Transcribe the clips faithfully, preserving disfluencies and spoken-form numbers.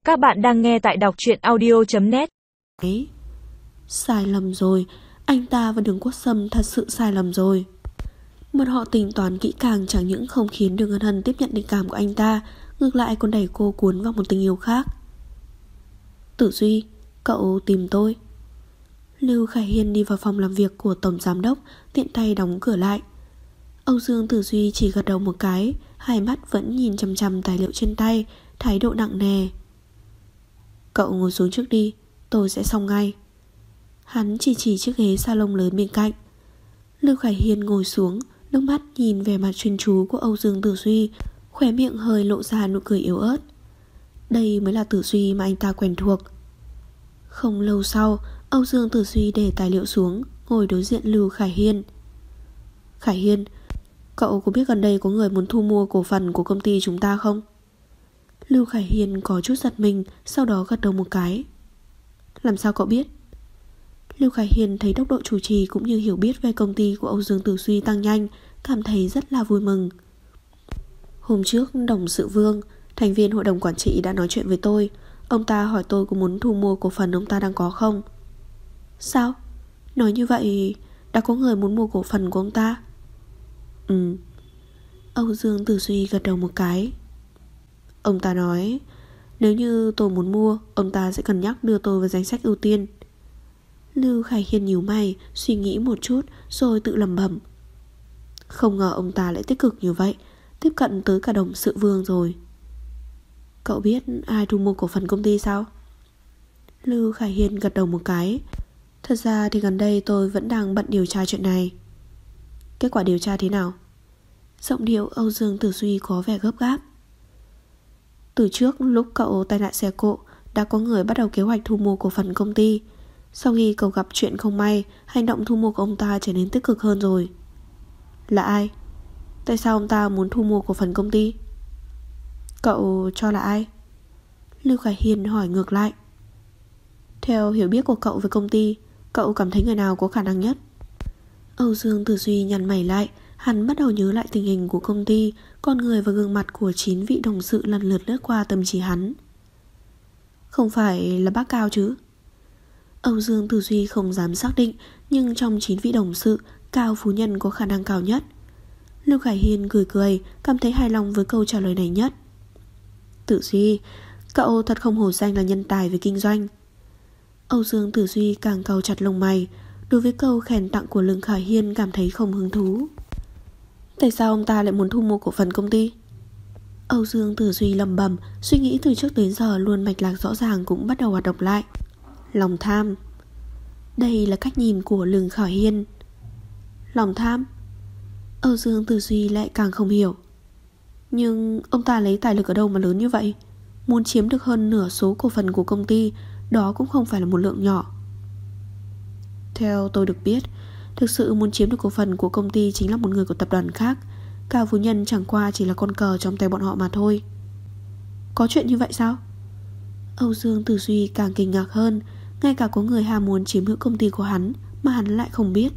Các bạn đang nghe tại đọc truyện audio chấm net. Sai lầm rồi, anh ta và Đường Quốc Sâm thật sự sai lầm rồi. Bọn họ tính toán kỹ càng chẳng những không khiến Đường Hân Hân tiếp nhận tình cảm của anh ta, ngược lại còn đẩy cô cuốn vào một tình yêu khác. Tử Duy, cậu tìm tôi. Lưu Khải Hiên đi vào phòng làm việc của tổng giám đốc, tiện tay đóng cửa lại. Âu Dương Tử Duy chỉ gật đầu một cái, hai mắt vẫn nhìn chằm chằm tài liệu trên tay, thái độ nặng nề. Cậu ngồi xuống trước đi, tôi sẽ xong ngay. Hắn chỉ chỉ chiếc ghế salon lớn bên cạnh. Lưu Khải Hiên ngồi xuống, nước mắt nhìn về mặt chuyên chú của Âu Dương Tử Duy, khóe miệng hơi lộ ra nụ cười yếu ớt. Đây mới là Tử Duy mà anh ta quen thuộc. Không lâu sau, Âu Dương Tử Duy để tài liệu xuống, ngồi đối diện Lưu Khải Hiên. Khải Hiên, cậu có biết gần đây có người muốn thu mua cổ phần của công ty chúng ta không? Lưu Khải Hiên có chút giật mình, sau đó gật đầu một cái. Làm sao cậu biết? Lưu Khải Hiên thấy tốc độ chủ trì cũng như hiểu biết về công ty của Âu Dương Tử Duy tăng nhanh, cảm thấy rất là vui mừng. Hôm trước, Đồng Sự Vương, thành viên hội đồng quản trị đã nói chuyện với tôi. Ông ta hỏi tôi có muốn thu mua cổ phần ông ta đang có không. Sao? Nói như vậy đã có người muốn mua cổ phần của ông ta? Ừ. Âu Dương Tử Duy gật đầu một cái. Ông ta nói nếu như tôi muốn mua, ông ta sẽ cân nhắc đưa tôi vào danh sách ưu tiên. Lưu Khải Hiên nhíu mày, suy nghĩ một chút rồi tự lẩm bẩm. Không ngờ ông ta lại tích cực như vậy, tiếp cận tới cả Đồng Sự Vương rồi. Cậu biết ai thu mua cổ phần công ty sao? Lưu Khải Hiên gật đầu một cái. Thật ra thì gần đây tôi vẫn đang bận điều tra chuyện này. Kết quả điều tra thế nào? Giọng điệu Âu Dương Tử Duy có vẻ gấp gáp. Từ trước lúc cậu tai nạn xe cộ, đã có người bắt đầu kế hoạch thu mua cổ phần công ty. Sau khi cậu gặp chuyện không may, hành động thu mua của ông ta trở nên tích cực hơn rồi. Là ai? Tại sao ông ta muốn thu mua cổ phần công ty? Cậu cho là ai? Lưu Khải Hiên hỏi ngược lại. Theo hiểu biết của cậu về công ty, cậu cảm thấy người nào có khả năng nhất? Âu Dương Tử Duy nhăn mày lại. Hắn bắt đầu nhớ lại tình hình của công ty, con người và gương mặt của chín vị đồng sự lần lượt lướt qua tâm trí hắn. Không phải là bác Cao chứ? Âu Dương Tử Duy không dám xác định, nhưng trong chín vị đồng sự, Cao Phú Nhân có khả năng cao nhất. Lưu Khải Hiên cười cười, cảm thấy hài lòng với câu trả lời này nhất. Tử Duy, cậu thật không hổ danh là nhân tài về kinh doanh. Âu Dương Tử Duy càng cau chặt lông mày, đối với câu khen tặng của Lưu Khải Hiên cảm thấy không hứng thú. Tại sao ông ta lại muốn thu mua cổ phần công ty? Âu Dương Tử Duy lẩm bẩm, suy nghĩ từ trước đến giờ luôn mạch lạc rõ ràng cũng bắt đầu hoạt động lại. Lòng tham. Đây là cách nhìn của Lưu Khải Hiên. Lòng tham? Âu Dương Tử Duy lại càng không hiểu. Nhưng ông ta lấy tài lực ở đâu mà lớn như vậy? Muốn chiếm được hơn nửa số cổ phần của công ty, đó cũng không phải là một lượng nhỏ. Theo tôi được biết, thực sự muốn chiếm được cổ phần của công ty chính là một người của tập đoàn khác. Cao Phú Nhân chẳng qua chỉ là con cờ trong tay bọn họ mà thôi. Có chuyện như vậy sao? Âu Dương Tử Duy càng kinh ngạc hơn. Ngay cả có người ham muốn chiếm hữu công ty của hắn mà hắn lại không biết.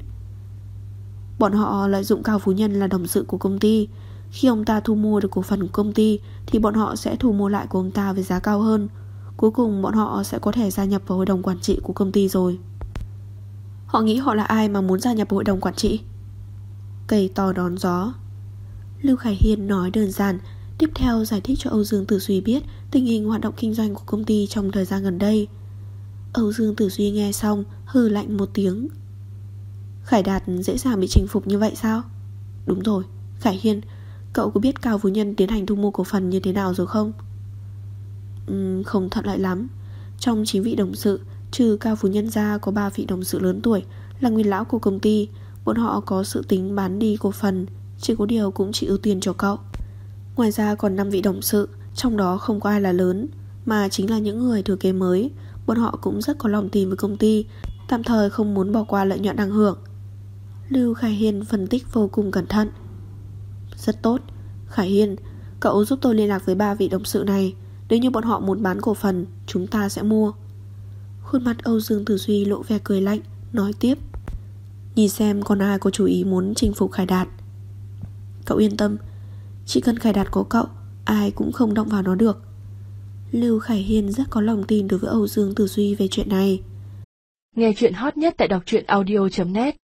Bọn họ lợi dụng Cao Phú Nhân là đồng sự của công ty. Khi ông ta thu mua được cổ phần của công ty thì bọn họ sẽ thu mua lại của ông ta với giá cao hơn. Cuối cùng bọn họ sẽ có thể gia nhập vào hội đồng quản trị của công ty rồi. Họ nghĩ họ là ai mà muốn gia nhập vào hội đồng quản trị? Cây to đón gió. Lưu Khải Hiên nói đơn giản, tiếp theo giải thích cho Âu Dương Tử Duy biết tình hình hoạt động kinh doanh của công ty trong thời gian gần đây. Âu Dương Tử Duy nghe xong hừ lạnh một tiếng. Khải Đạt dễ dàng bị chinh phục như vậy sao? Đúng rồi, Khải Hiên, cậu có biết Cao Phú Nhân tiến hành thu mua cổ phần như thế nào rồi không? Uhm, không thuận lợi lắm. Trong chín vị đồng sự, trừ Cao Phú Nhân ra có ba vị đồng sự lớn tuổi là nguyên lão của công ty. Bọn họ có sự tính bán đi cổ phần, chỉ có điều cũng chỉ ưu tiên cho cậu. Ngoài ra còn năm vị đồng sự, trong đó không có ai là lớn, mà chính là những người thừa kế mới. Bọn họ cũng rất có lòng tin với công ty, tạm thời không muốn bỏ qua lợi nhuận đang hưởng. Lưu Khải Hiên phân tích vô cùng cẩn thận. Rất tốt, Khải Hiên, cậu giúp tôi liên lạc với ba vị đồng sự này. Nếu như bọn họ muốn bán cổ phần, chúng ta sẽ mua. Khuôn mặt Âu Dương Tử Duy lộ vẻ cười lạnh, nói tiếp. Nhìn xem còn ai có chủ ý muốn chinh phục Khải Đạt. Cậu yên tâm, chỉ cần Khải Đạt có cậu, ai cũng không động vào nó được. Lưu Khải Hiên rất có lòng tin đối với Âu Dương Tử Duy về chuyện này. Nghe chuyện hot nhất tại đọc truyện audio chấm net.